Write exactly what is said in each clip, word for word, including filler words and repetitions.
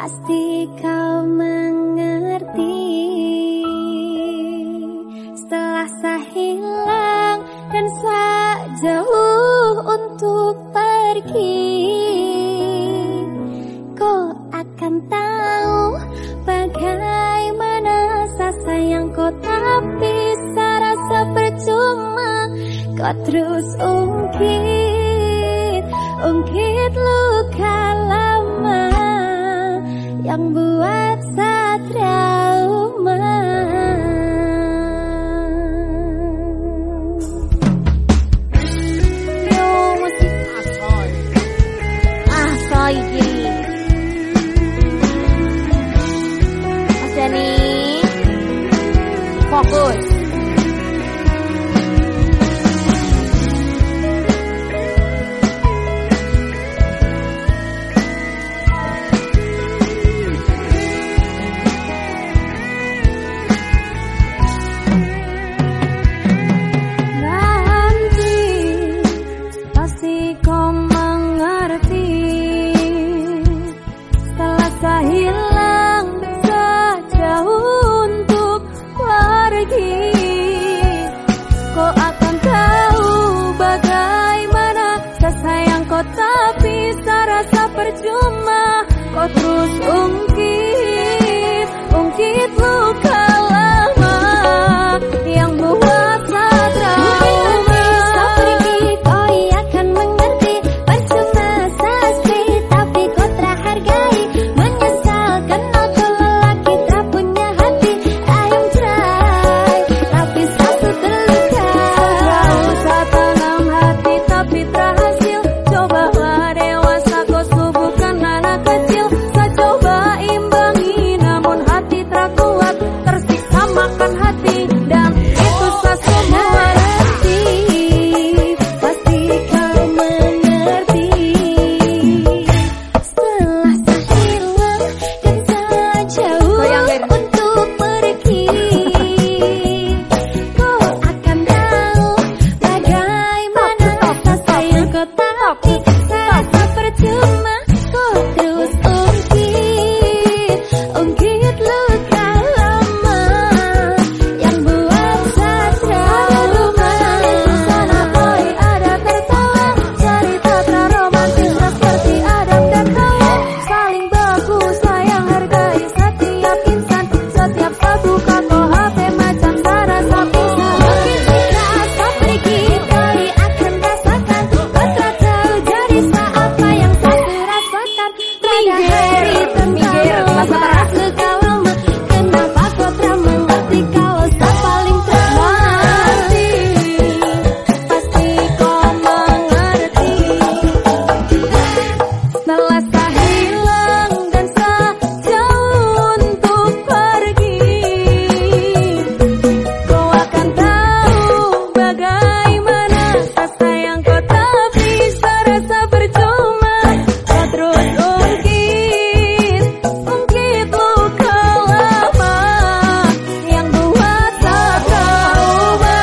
Pasti kau mengerti. Setelah saya hilang dan saya jauh untuk pergi, kau akan tahu bagaimana saya sayang kau, tapi saya rasa percuma. Kau terus ungkit, ungkit luka lama yang buat saya trauma. Yo musik asoy, asoy gini. Mas Dani, fokus. Percuma, kau terus ungkit, ungkit luka lama yang buat saya trauma. Bisa pergi, kau akan mengerti. Percuma saya stay, tapi kau terhargai. Menyesal karena kau lelaki tak punya hati. I am try, tapi satu terluka. Jauh saya tanam hati tapi terhasil. Cobalah dewasa, kau bukan anak kecil. Saya coba imbangi, namun hati tak kuat. Tersiksa makan hati, dan itu saya semua. Pasti kau mengerti. Setelah saya hilang dan saya jauh untuk pergi, kau akan tahu bagaimana rasa sayang kau, tapi saya tak percuma. Kau terus ungkit, ungkit luka lama yang buat saya trauma. Sana boy ada tertawa, cerita romantis seperti Adam dan Hawa. Saling baku sayang hargai setiap insan. Setiap saat buka kau H P macam saya rasa bisa. Mungkin jika kau pergi, kau akan rasakan. Kau tak tahu jadi apa yang saya rasakan. Pada hari tentang bahas luka lama, kenapa kau tak mengerti kalau saya paling trauma? Pasti kau mengerti. Setelah saya hilang dan saya jauh untuk pergi, kau akan tahu bagaimana saya sayang kau, tapi saya rasa percuma. Kau terus ungkit, ungkit luka lama yang buat saya trauma.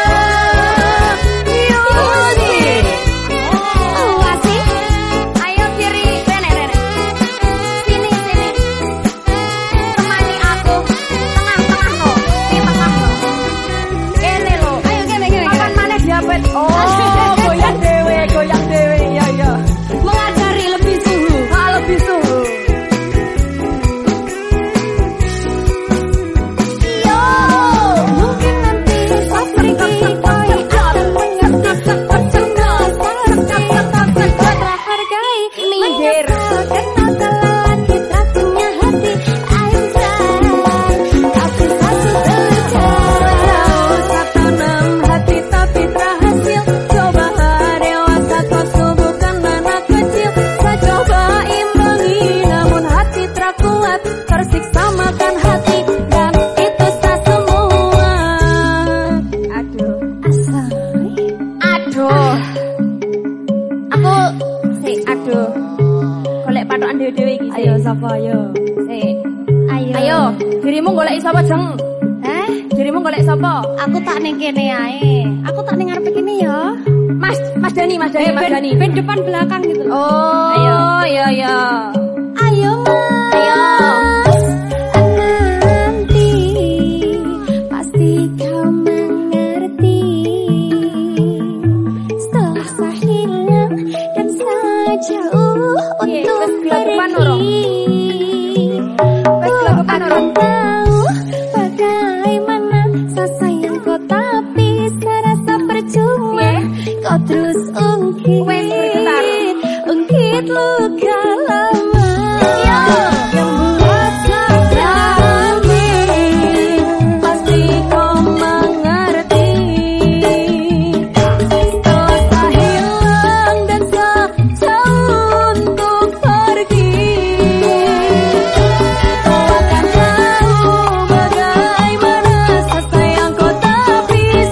Yudi, Asik, ayo kiri, sini sini, temani aku, tengah-tengah no, di tengah no, ini lo. ayo gini gini, Makan mana diapet? Oh, goyang dewe, goyang dewe, iya iya. mengajari lebih suhu. Ah, lebih suhu. Yo, mungkin nanti kau pergi, kau akan mengerti. Percuma saya tapi kau terhargai. Minggir. Menyesal karena kau lelaki tak punya hati. I am try, tapi satu terluka. Jauh saya tanam hati tapi terhasil. Cobalah dewasa, kau bukan anak kecil. Saya coba imbangi, namun hati tak kuat. Tersiksa makan hati, dan itu saya semua. Aduh, Asal, aduh, aku si aduh. Golek patokan dewe-dewe iki. Ayo sapa ayo. Si. ayo. Ayo, dirimu golek sapa jeng? Eh, Dirimu golek sapa? aku tak ning kene ae. Aku tak ning ngarep kene ya. Mas, Mas Dani, Mas Dani, Mas Ben- Dani. ben depan belakang gitu. Oh, Ayo. iya iya. Ayo, Mas. Bisa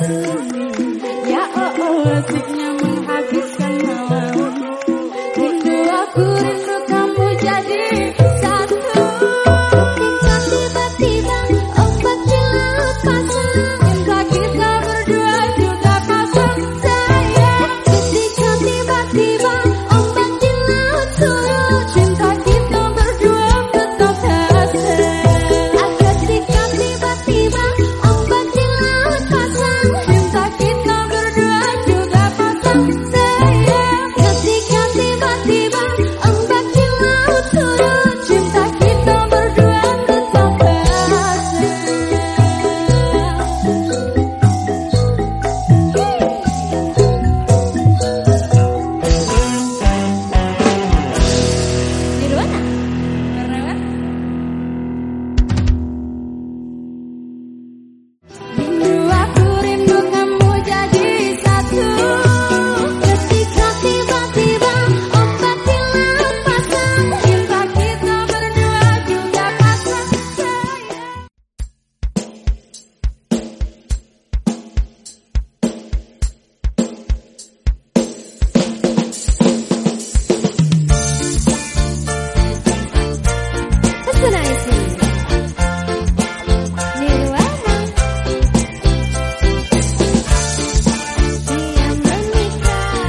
Ya oh oh asiknya menghabiskan malam. Rindu aku rindu kamu jadi satu. Ketika tiba-tiba ombak di laut pasang, Cinta kita berdua juga pasang sayang. ketika tiba-tiba ombak di laut surut, Cinta kita berdua tetap asing. ah ketika tiba-tiba ombak di laut pasang, Cinta kita berdua juga pasang sayang. ketika tiba-tiba ombak di laut surut, Cinta kita berdua tetap asing. Nirwana. Rindu aku rindu kamu jadi satu. Ketika tiba-tiba ombak di laut pasang, Cinta kita berdua juga pasang sayang. pesona isi Nirwana. Dia menikah.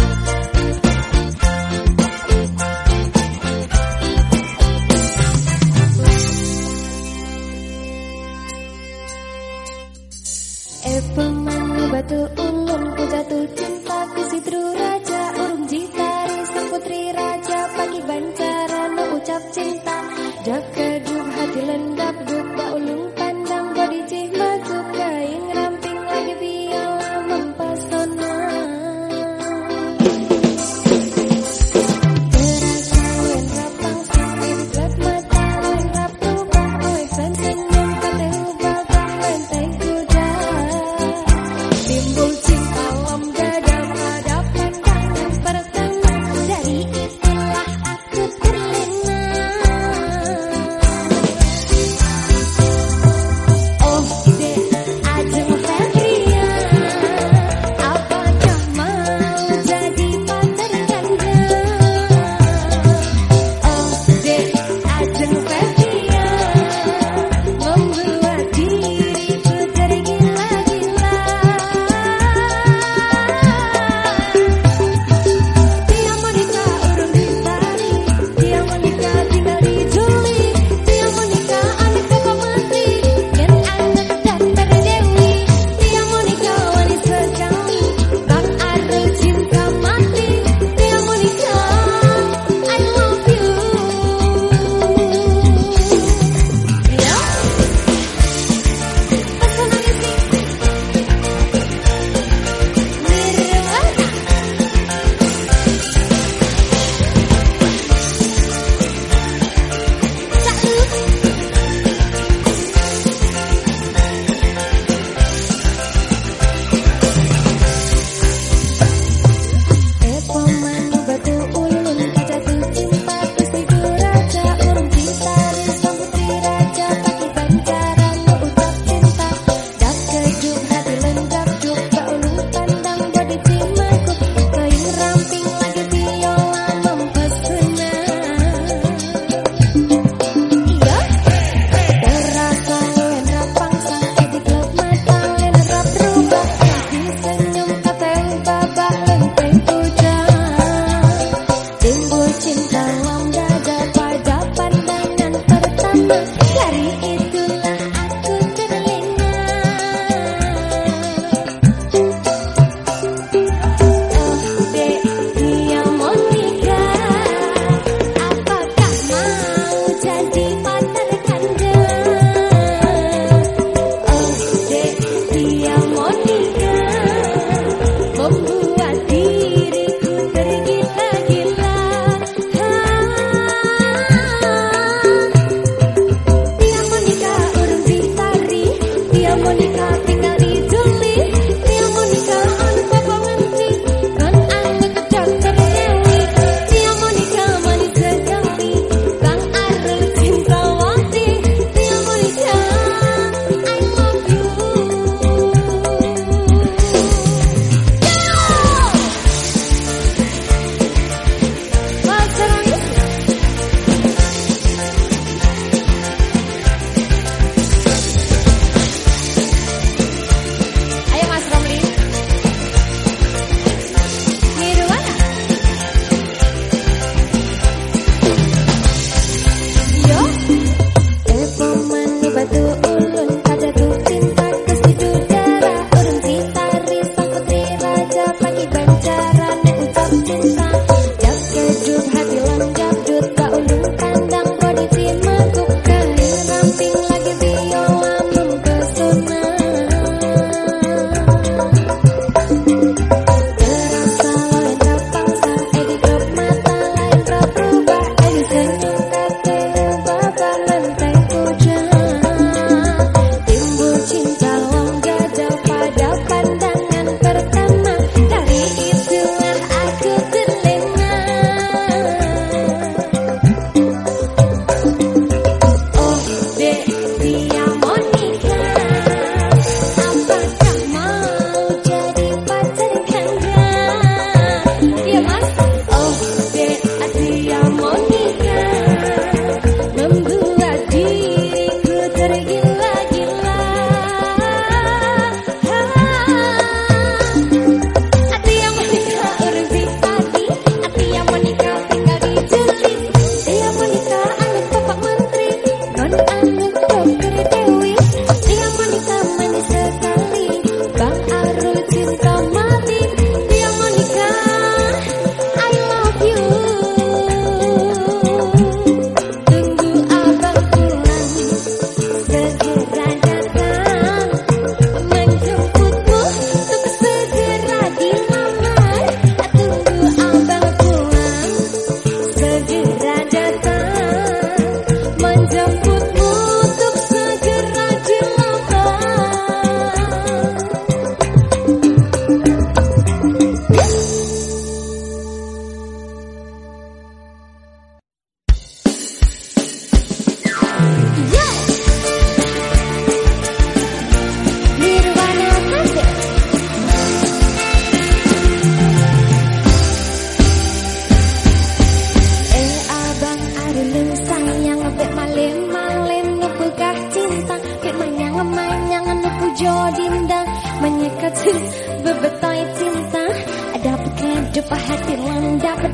Eh pemanu batu ulun ku jatuh cinta ku sidru raja urung jitari sang putri raja pagi bancara no ucap cinta jaga duk hati lendap duk ba ulung pandang bodi cih masuk kain ramping lagi biala mempesona. Terasa wen rapang sing gelap mata wen rap rubah oi sen senyum kate ubah wen teh kuda timbul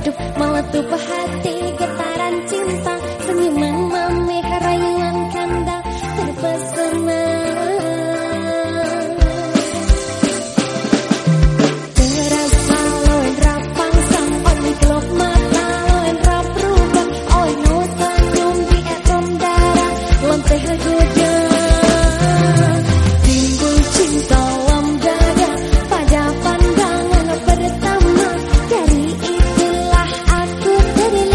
redup meletup hati, getaran cinta, senyuman memeh, rayuan kanda terpesona. Terasa loen rapang sang oli kelop mata, loen rap rubah, oi no senyum di etom darah, lempeh goda. Timbul cinta lam dada pada pandangan pertama, dari itulah aku terlena.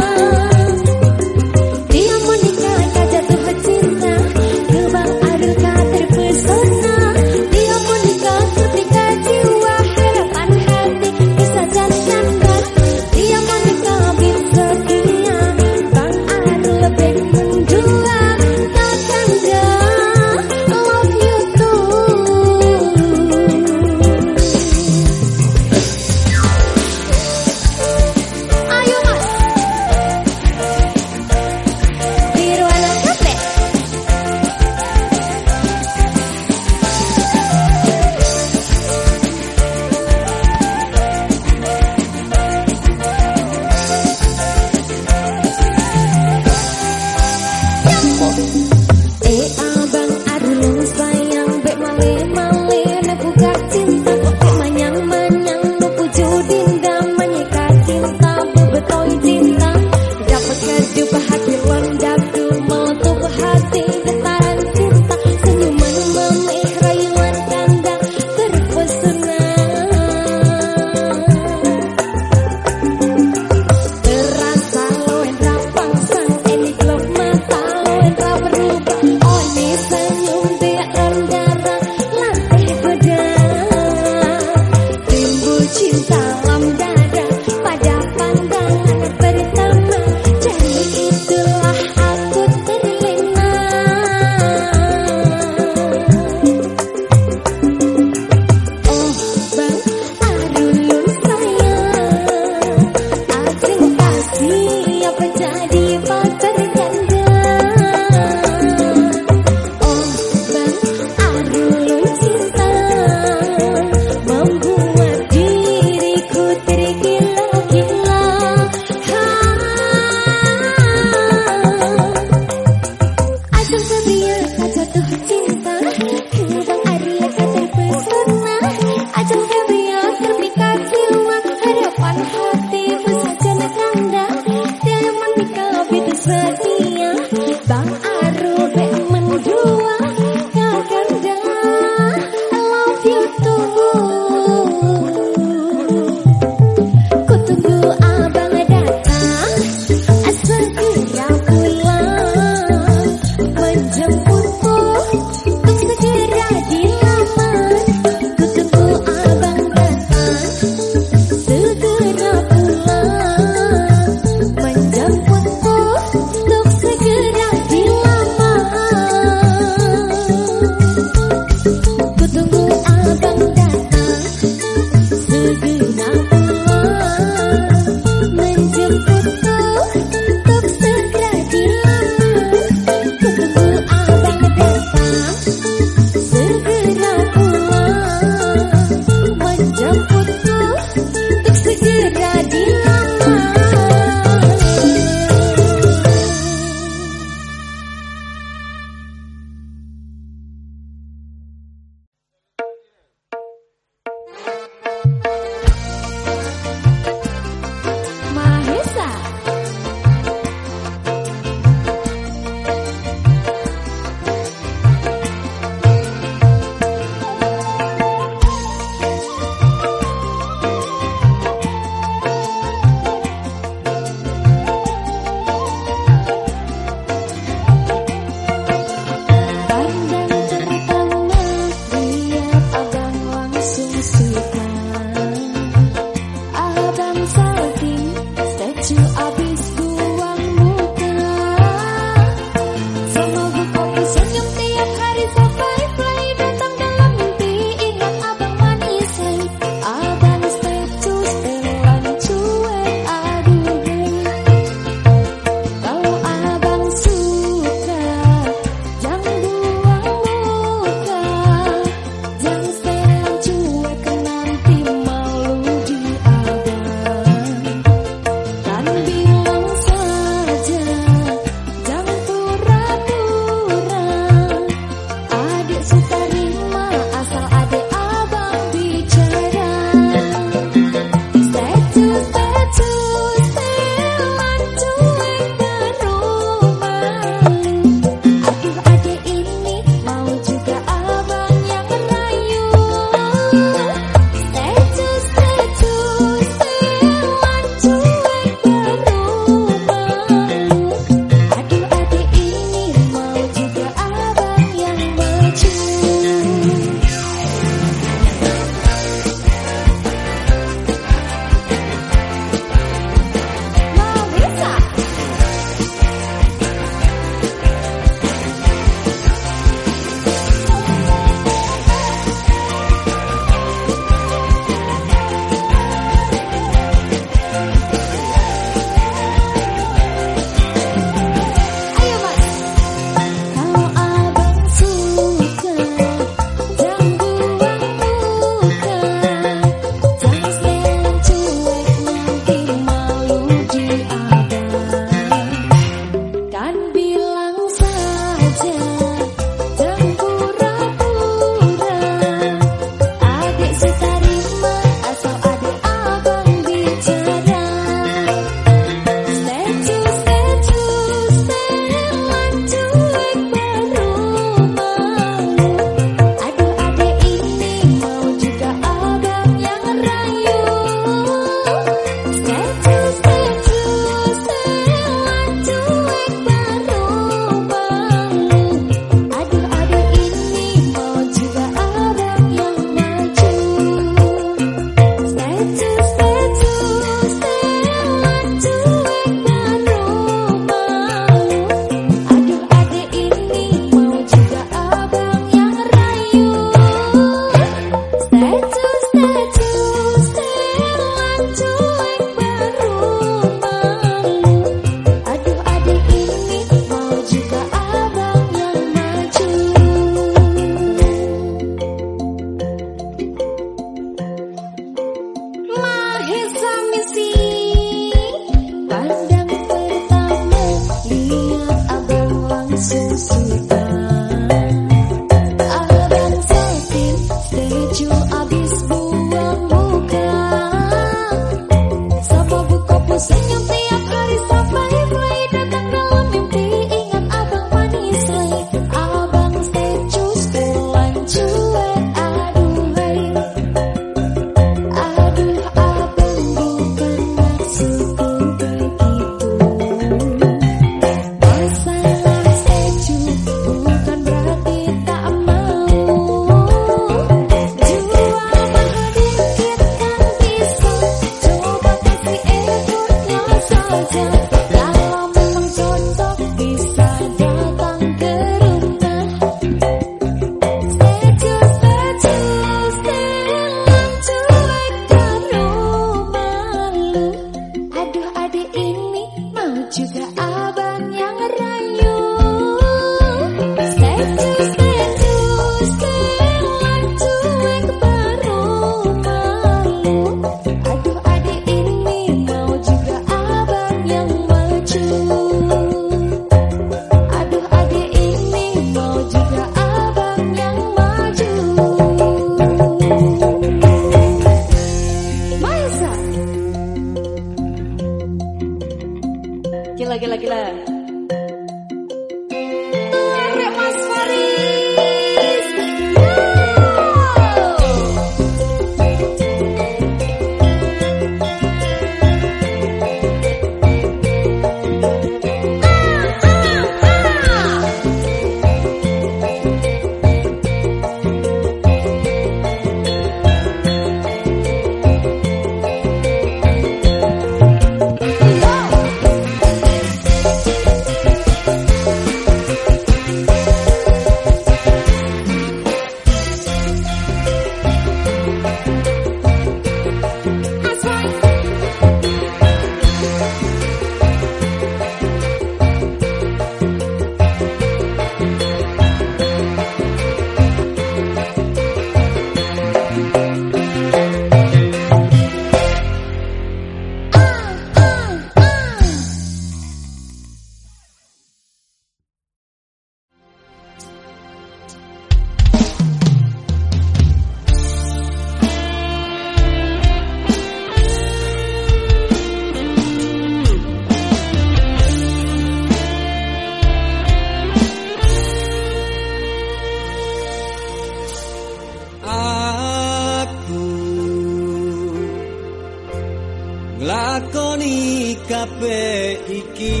nglakoni kabeh iki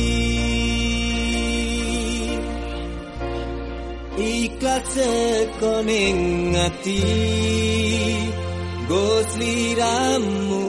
ikhlas teko ning ati nggo sliramu.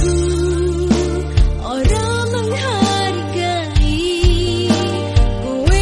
Orang menghargai gue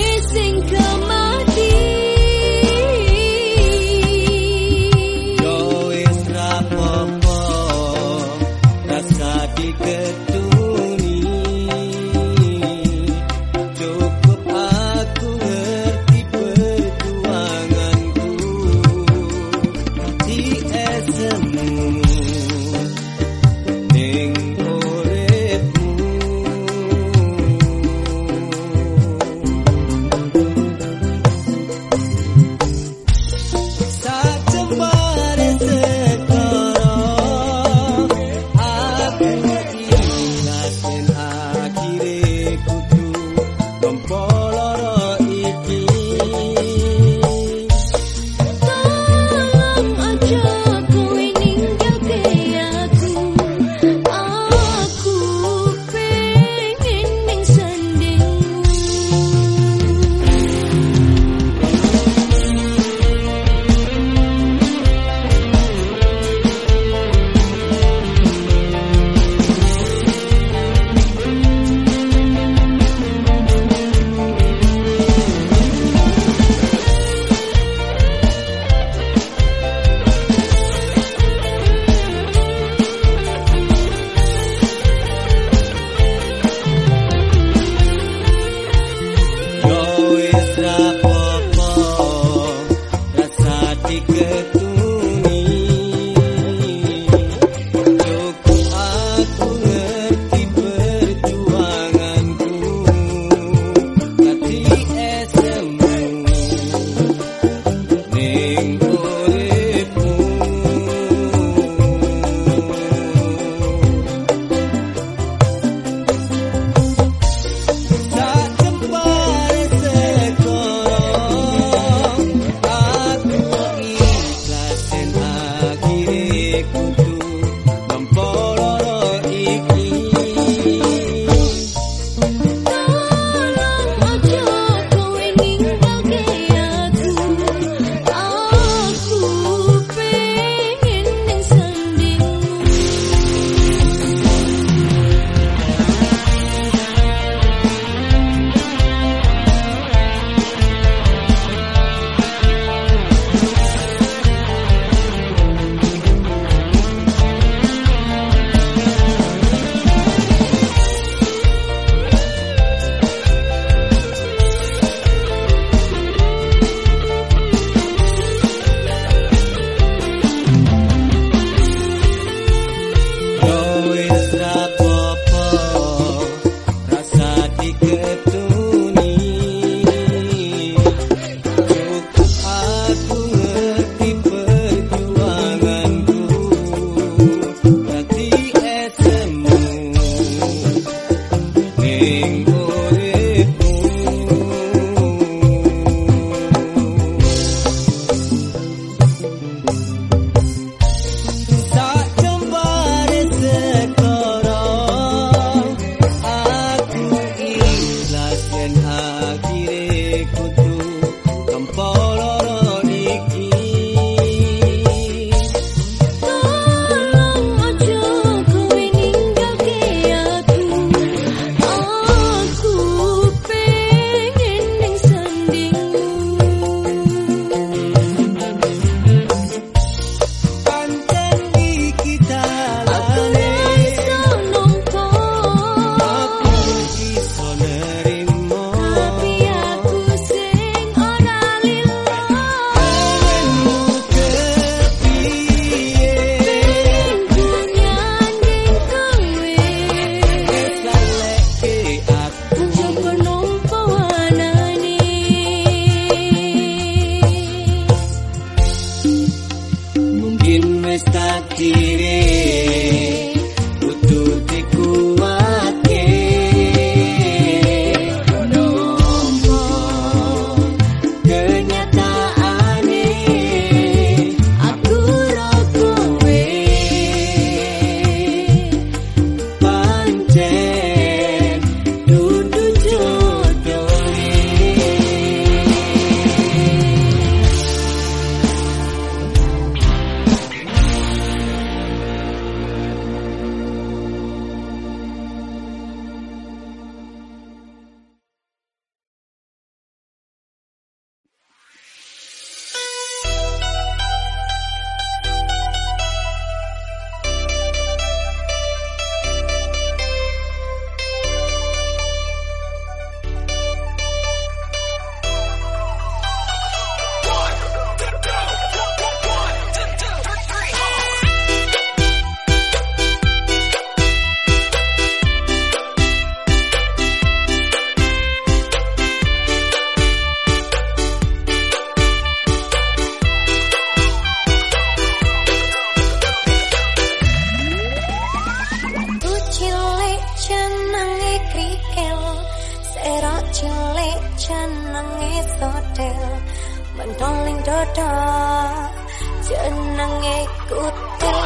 wis hotel mentoling dodo jenenge kutil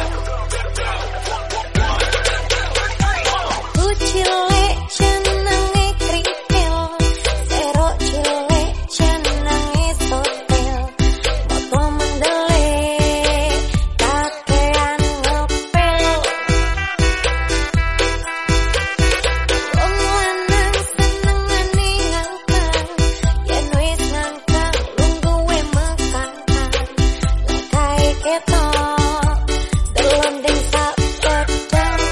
kucilek jenenge kripil serok cilek jenenge sotel moto mendele kakean ngepel wong lanang senengane ngangkang yen wis ngangkang lungguhe mekangkang lakae ketok delondeng sak pedang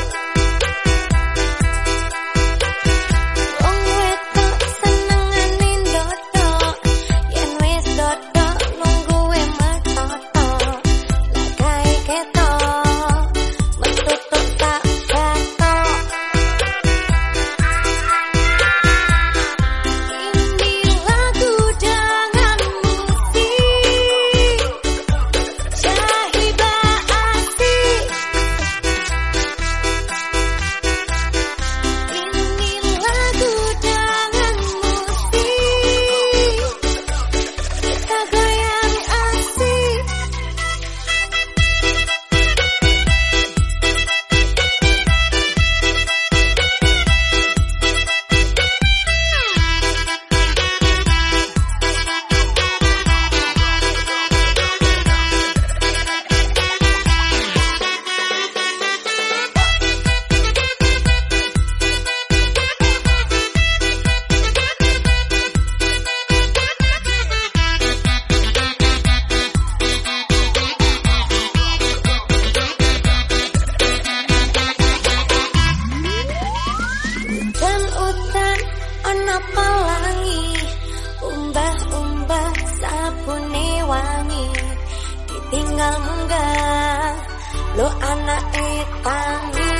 wong wedok senengane ndodok yen wis ndodok lungguhe metotok lakae ketok metutuk sak batok ini lagu dengan musik Syahiba Asih ini lagu dengan musik kita goyang asik dan udan ana pelangi umbah-umbah sabune wangi ditinggal munggah lo anake tangi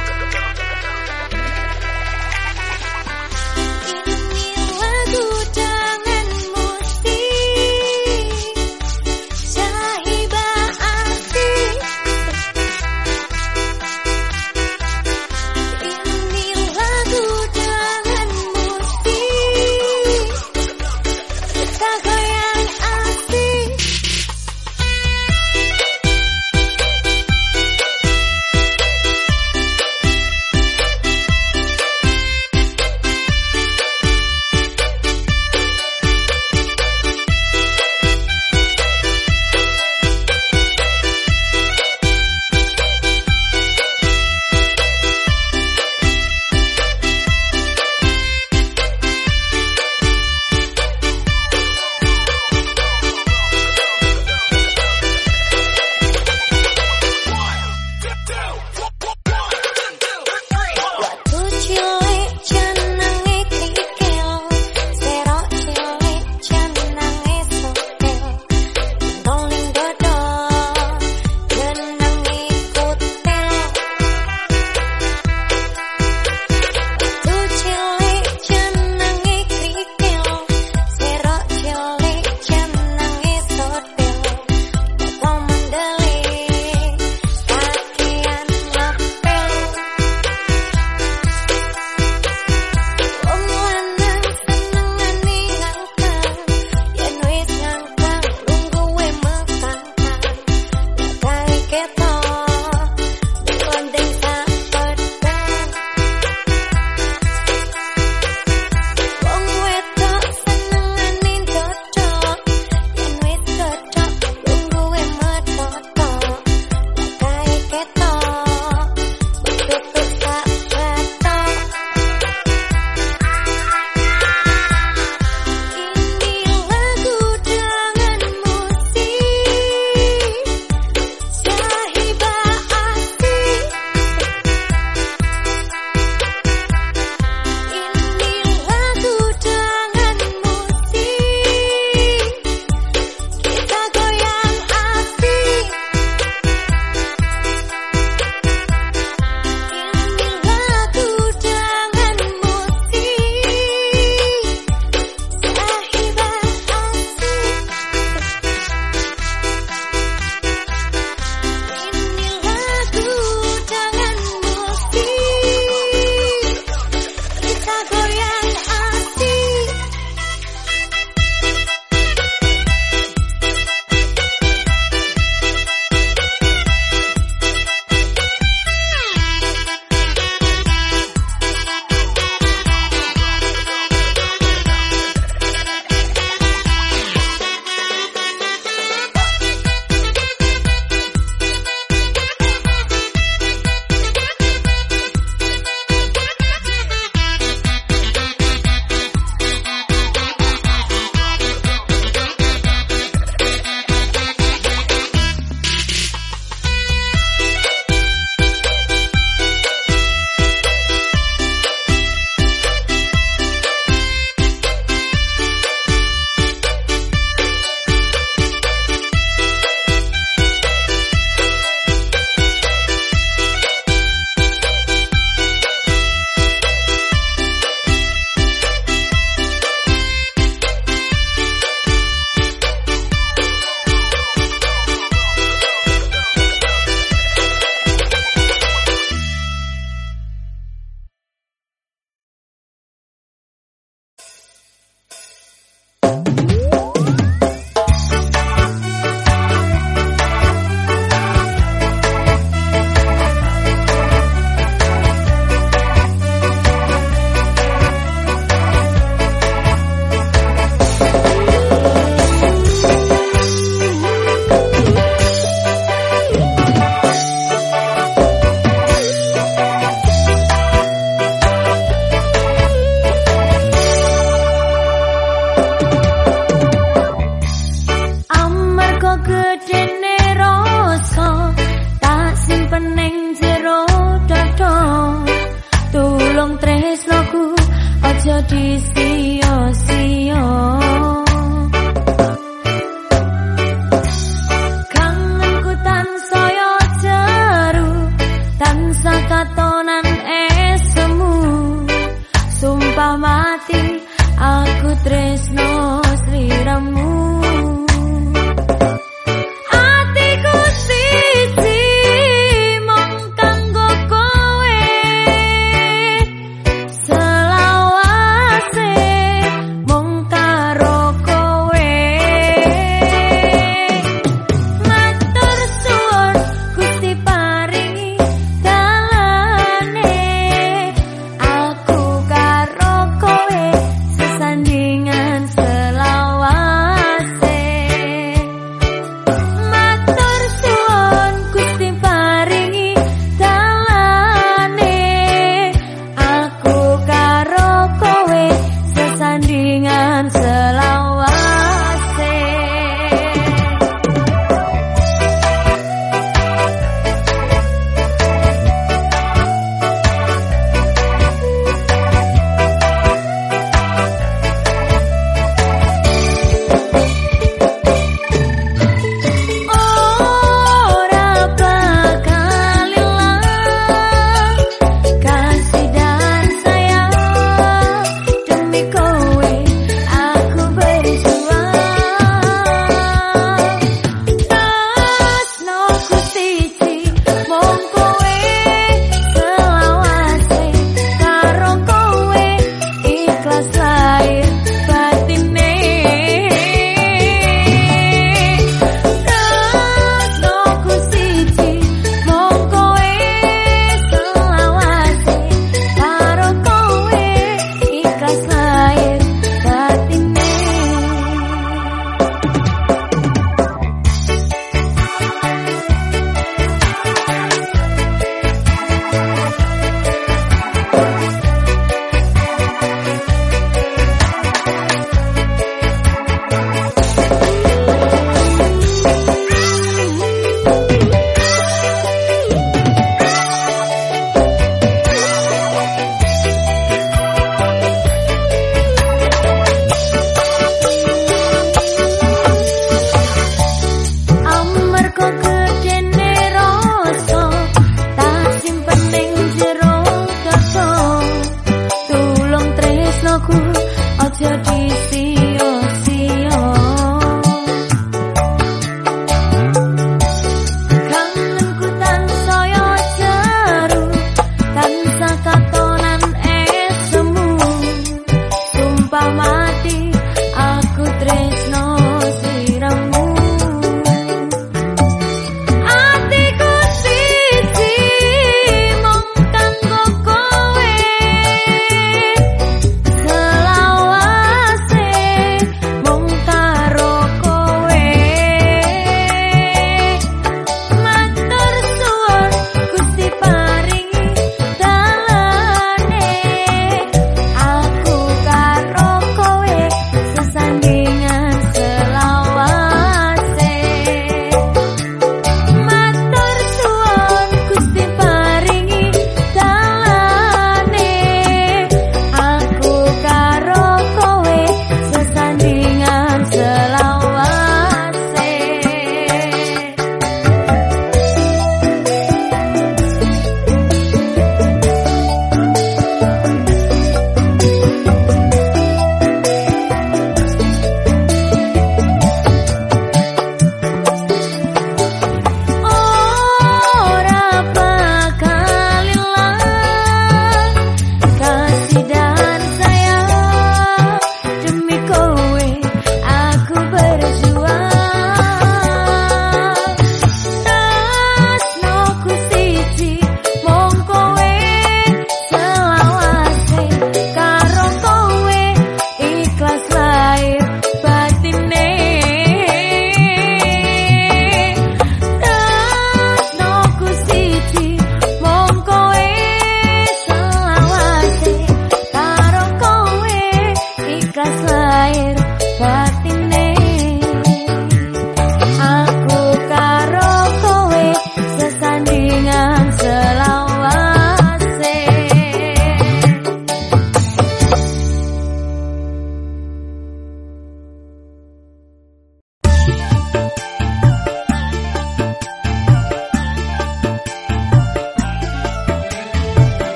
ini lagu dengan musik Syahiba Asih ini lagu dengan musik kita goyang asik wong tresnoku aja disia-sia. Kangenku tansaya jeru, tansah katonan esemu. Sumpah mati aku tresno sliramu. Aku karo kowe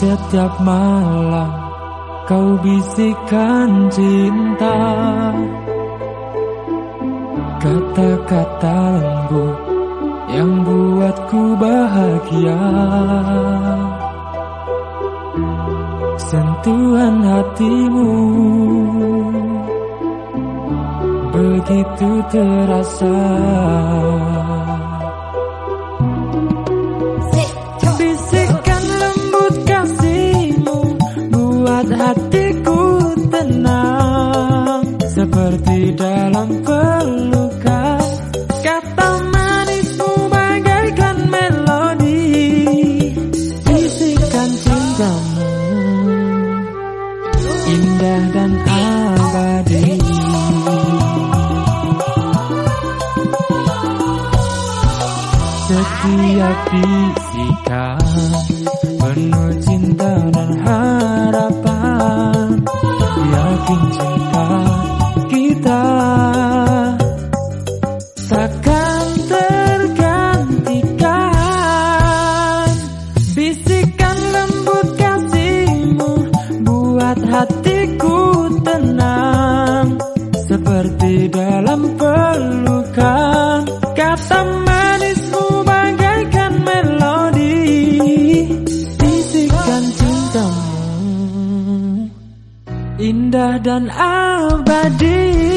Setiap malam kau bisikan cinta, kata-kata lembut yang buatku bahagia. Sentuhan hatimu begitu terasa. Bisikan lembut kasihmu buat hatiku tenang, seperti dalam pelukan. Kata manismu bagaikan melodi, bisikan cintamu indah dan abadi. Setiap bisikan penuh cinta dan harapan, yakin cinta kita takkan tergantikan. Bisikan lembut kasihmu buat hatiku tenang, seperti dalam pelukan. Kata manismu bagaikan melodi, bisikan cintamu indah dan abadi.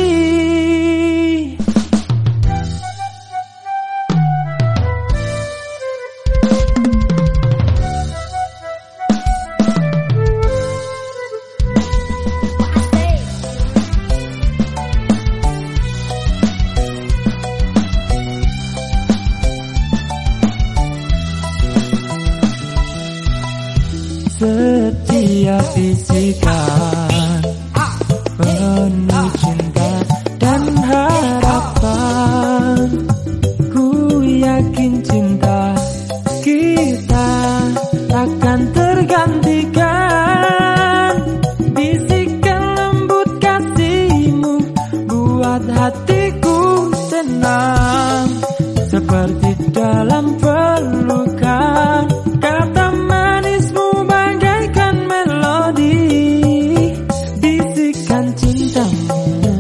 Setiap bisikan penuh cinta dan harapan, ku yakin cinta kita takkan tergantikan. Bisikan lembut kasihmu buat hatiku tenang, seperti dalam pelukan. Kata manismu bagaikan melodi, bisikan cintamu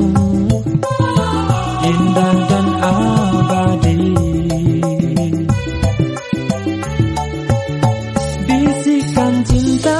indah dan abadi. Bisikan cinta